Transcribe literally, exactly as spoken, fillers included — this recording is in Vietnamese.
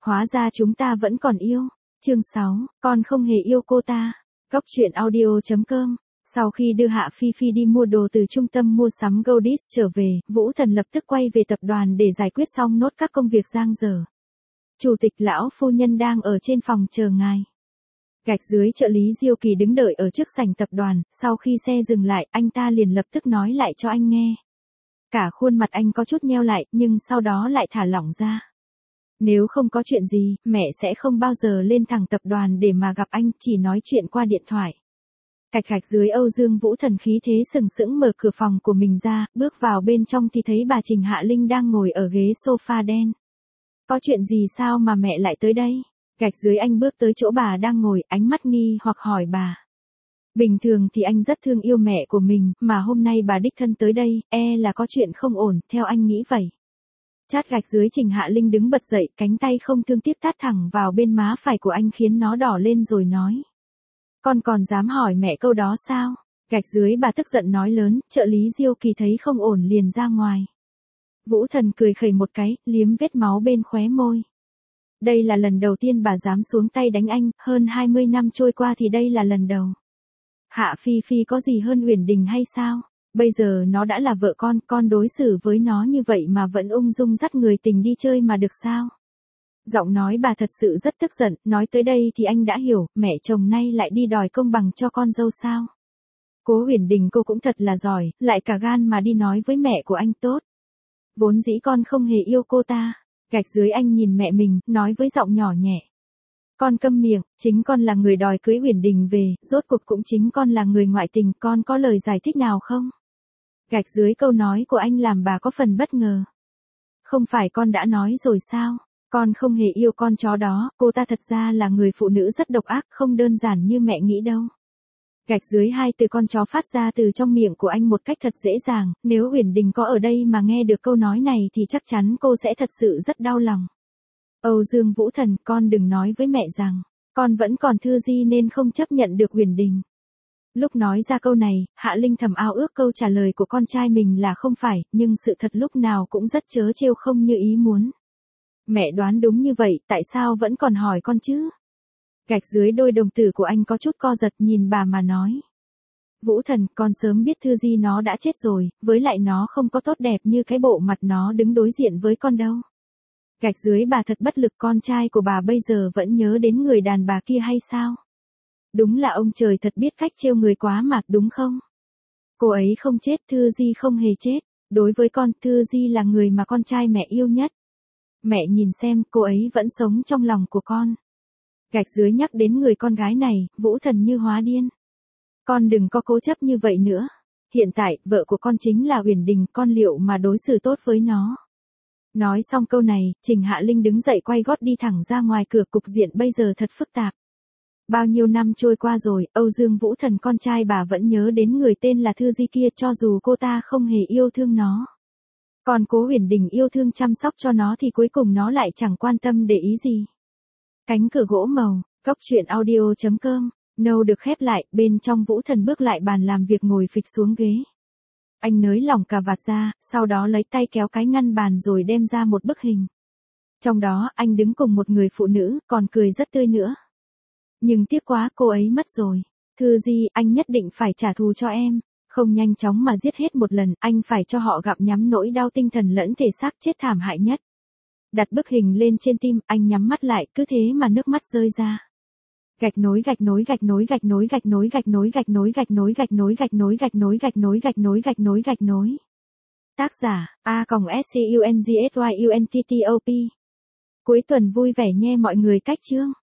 Hóa ra chúng ta vẫn còn yêu. Chương sáu, con không hề yêu cô ta. Góc truyện audio chấm com. Sau khi đưa Hạ Phi Phi đi mua đồ từ trung tâm mua sắm Goldis trở về, Vũ Thần lập tức quay về tập đoàn để giải quyết xong nốt các công việc dang dở. Chủ tịch lão phu nhân đang ở trên phòng chờ ngài. Gạch dưới trợ lý Diêu Kỳ đứng đợi ở trước sảnh tập đoàn, sau khi xe dừng lại, anh ta liền lập tức nói lại cho anh nghe. Cả khuôn mặt anh có chút nheo lại, nhưng sau đó lại thả lỏng ra. Nếu không có chuyện gì, mẹ sẽ không bao giờ lên thẳng tập đoàn để mà gặp anh, chỉ nói chuyện qua điện thoại. Cạch cạch dưới Âu Dương Vũ Thần khí thế sừng sững mở cửa phòng của mình ra, bước vào bên trong thì thấy bà Trình Hạ Linh đang ngồi ở ghế sofa đen. Có chuyện gì sao mà mẹ lại tới đây? Gạch dưới anh bước tới chỗ bà đang ngồi, ánh mắt nghi hoặc hỏi bà. Bình thường thì anh rất thương yêu mẹ của mình, mà hôm nay bà đích thân tới đây, e là có chuyện không ổn, theo anh nghĩ vậy. Chát gạch dưới Trình Hạ Linh đứng bật dậy, cánh tay không thương tiếc tát thẳng vào bên má phải của anh khiến nó đỏ lên rồi nói. Con còn dám hỏi mẹ câu đó sao? Gạch dưới bà tức giận nói lớn, trợ lý Diêu Kỳ thấy không ổn liền ra ngoài. Vũ Thần cười khẩy một cái, liếm vết máu bên khóe môi. Đây là lần đầu tiên bà dám xuống tay đánh anh, hơn hai mươi năm trôi qua thì đây là lần đầu. Hạ Phi Phi có gì hơn Uyển Đình hay sao? Bây giờ nó đã là vợ con, con đối xử với nó như vậy mà vẫn ung dung dắt người tình đi chơi mà được sao? Giọng nói bà thật sự rất tức giận, nói tới đây thì anh đã hiểu, mẹ chồng nay lại đi đòi công bằng cho con dâu sao? Cố Uyển Đình cô cũng thật là giỏi, lại cả gan mà đi nói với mẹ của anh tốt. Vốn dĩ con không hề yêu cô ta. Gạch dưới anh nhìn mẹ mình, nói với giọng nhỏ nhẹ. Con câm miệng, chính con là người đòi cưới Uyển Đình về, rốt cuộc cũng chính con là người ngoại tình, con có lời giải thích nào không? Gạch dưới câu nói của anh làm bà có phần bất ngờ. Không phải con đã nói rồi sao? Con không hề yêu con chó đó, cô ta thật ra là người phụ nữ rất độc ác, không đơn giản như mẹ nghĩ đâu. Gạch dưới hai từ con chó phát ra từ trong miệng của anh một cách thật dễ dàng, nếu Uyển Đình có ở đây mà nghe được câu nói này thì chắc chắn cô sẽ thật sự rất đau lòng. Âu Dương Vũ Thần, con đừng nói với mẹ rằng, con vẫn còn Thư Di nên không chấp nhận được Uyển Đình. Lúc nói ra câu này, Hạ Linh thầm ao ước câu trả lời của con trai mình là không phải, nhưng sự thật lúc nào cũng rất trớ trêu không như ý muốn. Mẹ đoán đúng như vậy, tại sao vẫn còn hỏi con chứ? Gạch dưới đôi đồng tử của anh có chút co giật nhìn bà mà nói. Vũ Thần, con sớm biết Thư Di nó đã chết rồi, với lại nó không có tốt đẹp như cái bộ mặt nó đứng đối diện với con đâu. Gạch dưới bà thật bất lực, con trai của bà bây giờ vẫn nhớ đến người đàn bà kia hay sao? Đúng là ông trời thật biết cách trêu người quá mà, đúng không? Cô ấy không chết, Thư Di không hề chết. Đối với con, Thư Di là người mà con trai mẹ yêu nhất. Mẹ nhìn xem, cô ấy vẫn sống trong lòng của con. Gạch dưới nhắc đến người con gái này, Vũ Thần như hóa điên. Con đừng có cố chấp như vậy nữa. Hiện tại, vợ của con chính là Uyển Đình, con liệu mà đối xử tốt với nó. Nói xong câu này, Trình Hạ Linh đứng dậy quay gót đi thẳng ra ngoài cửa, cục diện bây giờ thật phức tạp. Bao nhiêu năm trôi qua rồi, Âu Dương Vũ Thần con trai bà vẫn nhớ đến người tên là Thư Di kia cho dù cô ta không hề yêu thương nó. Còn Cố Uyển Đình yêu thương chăm sóc cho nó thì cuối cùng nó lại chẳng quan tâm để ý gì. Cánh cửa gỗ màu, góc truyện audio chấm com, nâu được khép lại, bên trong Vũ Thần bước lại bàn làm việc ngồi phịch xuống ghế. Anh nới lỏng cà vạt ra, sau đó lấy tay kéo cái ngăn bàn rồi đem ra một bức hình. Trong đó, anh đứng cùng một người phụ nữ, còn cười rất tươi nữa. Nhưng tiếc quá, cô ấy mất rồi. Thư Di, anh nhất định phải trả thù cho em. Không nhanh chóng mà giết hết một lần, anh phải cho họ gặp nhắm nỗi đau tinh thần lẫn thể xác chết thảm hại nhất. Đặt bức hình lên trên tim, anh nhắm mắt lại, cứ thế mà nước mắt rơi ra. Gạch nối gạch nối gạch nối gạch nối gạch nối gạch nối gạch nối gạch nối gạch nối gạch nối gạch nối gạch nối gạch nối gạch nối gạch nối. Tác giả: A còng S C U N G S Y U N T T O P. Cuối tuần vui vẻ nhé mọi người, cách chương.